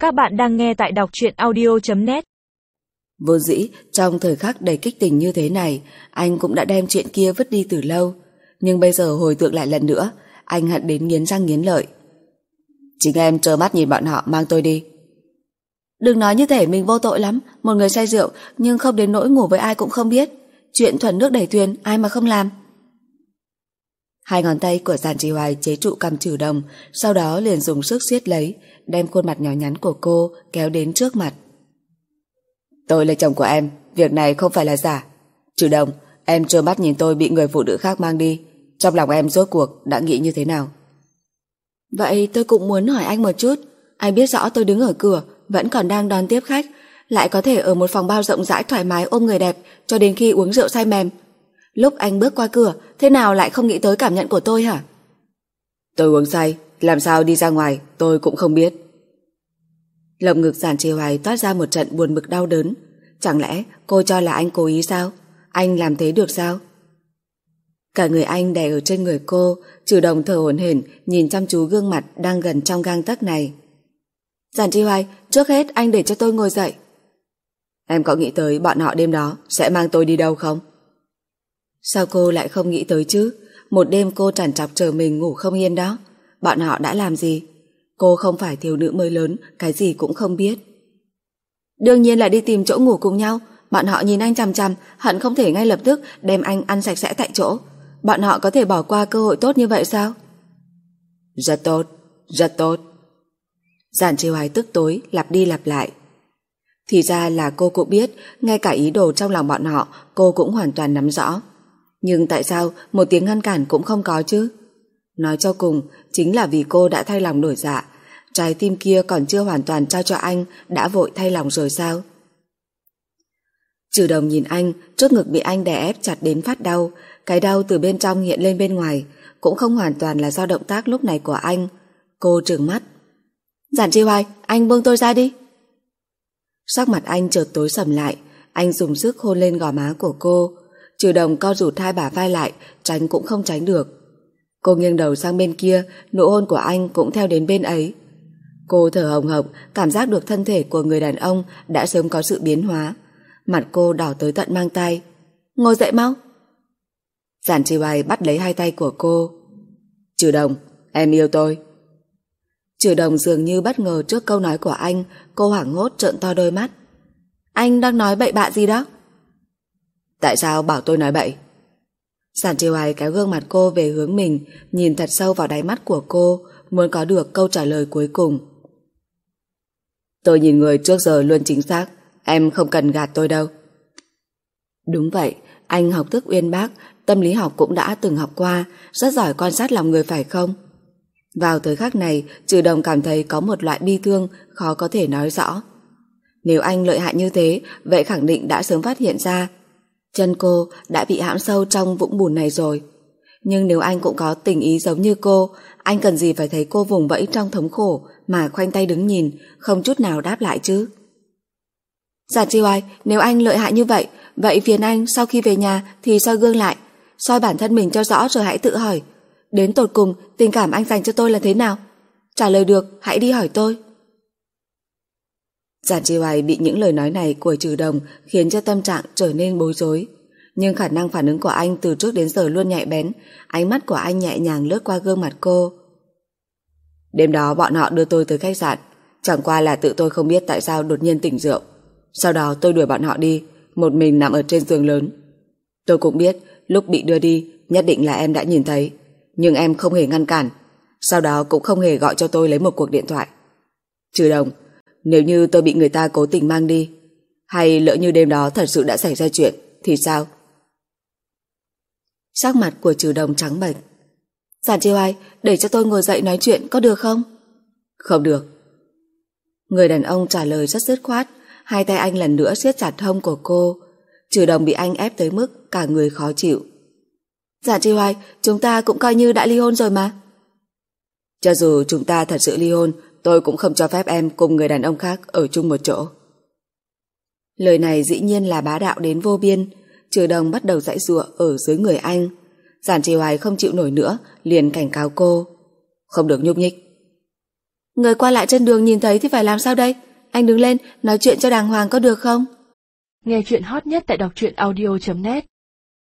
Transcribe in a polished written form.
Các bạn đang nghe tại đọc truyện audio.net. Vốn dĩ trong thời khắc đầy kích tình như thế này, anh cũng đã đem chuyện kia vứt đi từ lâu. Nhưng bây giờ hồi tưởng lại lần nữa, anh hận đến nghiến răng nghiến lợi. Chính em trơ mắt nhìn bọn họ mang tôi đi. Đừng nói như thể mình vô tội lắm. Một người say rượu nhưng không đến nỗi ngủ với ai cũng không biết. Chuyện thuần nước đẩy thuyền ai mà không làm. Hai ngón tay của Giản Trì Hoài chế trụ cằm Trừ Đồng, sau đó liền dùng sức siết lấy, đem khuôn mặt nhỏ nhắn của cô kéo đến trước mặt. Tôi là chồng của em, việc này không phải là giả. Trừ Đồng, em trơ mắt nhìn tôi bị người phụ nữ khác mang đi. Trong lòng em rốt cuộc đã nghĩ như thế nào? Vậy tôi cũng muốn hỏi anh một chút. Anh biết rõ tôi đứng ở cửa, vẫn còn đang đón tiếp khách, lại có thể ở một phòng bao rộng rãi thoải mái ôm người đẹp cho đến khi uống rượu say mềm. Lúc anh bước qua cửa, thế nào lại không nghĩ tới cảm nhận của tôi hả? Tôi uống say, làm sao đi ra ngoài tôi cũng không biết. Lồng ngực Giản Trì Hoài toát ra một trận buồn bực đau đớn. Chẳng lẽ cô cho là anh cố ý sao? Anh làm thế được sao? Cả người anh đè ở trên người cô, Trừ Đồng thở hổn hển nhìn chăm chú gương mặt đang gần trong gang tấc này. Giản Trì Hoài, trước hết anh để cho tôi ngồi dậy. Em có nghĩ tới bọn họ đêm đó sẽ mang tôi đi đâu không? Sao cô lại không nghĩ tới chứ? Một đêm cô trằn trọc chờ mình ngủ không yên đó. Bọn họ đã làm gì? Cô không phải thiếu nữ mới lớn, cái gì cũng không biết. Đương nhiên là đi tìm chỗ ngủ cùng nhau. Bọn họ nhìn anh chằm chằm, hận không thể ngay lập tức đem anh ăn sạch sẽ tại chỗ. Bọn họ có thể bỏ qua cơ hội tốt như vậy sao? Rất tốt, rất tốt. Giản Trì Hoài tức tối lặp đi lặp lại. Thì ra là cô cũng biết, ngay cả ý đồ trong lòng bọn họ cô cũng hoàn toàn nắm rõ. Nhưng tại sao một tiếng ngăn cản cũng không có chứ? Nói cho cùng, chính là vì cô đã thay lòng đổi dạ. Trái tim kia còn chưa hoàn toàn trao cho anh, đã vội thay lòng rồi sao? Trừ Đồng nhìn anh, trước ngực bị anh đè ép chặt đến phát đau. Cái đau từ bên trong hiện lên bên ngoài, cũng không hoàn toàn là do động tác lúc này của anh. Cô trừng mắt. Giản Trì Hoài, anh buông tôi ra đi. Sắc mặt anh chợt tối sầm lại, anh dùng sức hôn lên gò má của cô. Trừ Đồng co rụt hai bả vai lại, tránh cũng không tránh được. Cô nghiêng đầu sang bên kia, nụ hôn của anh cũng theo đến bên ấy. Cô thở hồng hộc, cảm giác được thân thể của người đàn ông đã sớm có sự biến hóa. Mặt cô đỏ tới tận mang tai. Ngồi dậy mau. Giản Trì Hoài bắt lấy hai tay của cô. Trừ Đồng, em yêu tôi. Trừ Đồng dường như bất ngờ trước câu nói của anh, cô hoảng hốt trợn to đôi mắt. Anh đang nói bậy bạ gì đó? Tại sao bảo tôi nói bậy? Giản Trì Hoài kéo gương mặt cô về hướng mình, nhìn thật sâu vào đáy mắt của cô, muốn có được câu trả lời cuối cùng. Tôi nhìn người trước giờ luôn chính xác, em không cần gạt tôi đâu. Đúng vậy, anh học thức uyên bác, tâm lý học cũng đã từng học qua, rất giỏi quan sát lòng người phải không? Vào thời khắc này, Trừ Đồng cảm thấy có một loại bi thương khó có thể nói rõ. Nếu anh lợi hại như thế, vậy khẳng định đã sớm phát hiện ra. Chân cô đã bị hãm sâu trong vũng bùn này rồi. Nhưng nếu anh cũng có tình ý giống như cô, anh cần gì phải thấy cô vùng vẫy trong thống khổ mà khoanh tay đứng nhìn, không chút nào đáp lại chứ? Giản Trì Hoài, nếu anh lợi hại như vậy, vậy phiền anh sau khi về nhà thì soi gương lại, soi bản thân mình cho rõ rồi hãy tự hỏi, đến tột cùng tình cảm anh dành cho tôi là thế nào? Trả lời được, hãy đi hỏi tôi. Giản Trì Hoài bị những lời nói này của Trừ Đồng khiến cho tâm trạng trở nên bối rối. Nhưng khả năng phản ứng của anh từ trước đến giờ luôn nhạy bén, ánh mắt của anh nhẹ nhàng lướt qua gương mặt cô. Đêm đó bọn họ đưa tôi tới khách sạn, chẳng qua là tự tôi không biết tại sao đột nhiên tỉnh rượu. Sau đó tôi đuổi bọn họ đi, một mình nằm ở trên giường lớn. Tôi cũng biết lúc bị đưa đi nhất định là em đã nhìn thấy, nhưng em không hề ngăn cản, sau đó cũng không hề gọi cho tôi lấy một cuộc điện thoại. Trừ Đồng, nếu như tôi bị người ta cố tình mang đi, hay lỡ như đêm đó thật sự đã xảy ra chuyện thì sao? Sắc mặt của Trừ Đồng trắng bệch. Giản Trì Hoài, để cho tôi ngồi dậy nói chuyện có được không? Không được. Người đàn ông trả lời rất dứt khoát, hai tay anh lần nữa siết chặt hông của cô. Trừ Đồng bị anh ép tới mức cả người khó chịu. Giản Trì Hoài, chúng ta cũng coi như đã ly hôn rồi mà. Cho dù chúng ta thật sự ly hôn, tôi cũng không cho phép em cùng người đàn ông khác ở chung một chỗ. Lời này dĩ nhiên là bá đạo đến vô biên. Trừ Đồng bắt đầu giãy giụa ở dưới người anh. Giản Trì Hoài không chịu nổi nữa, liền cảnh cáo cô. Không được nhúc nhích. Người qua lại trên đường nhìn thấy thì phải làm sao đây? Anh đứng lên, nói chuyện cho đàng hoàng có được không? Nghe chuyện hot nhất tại đọc truyện audio.net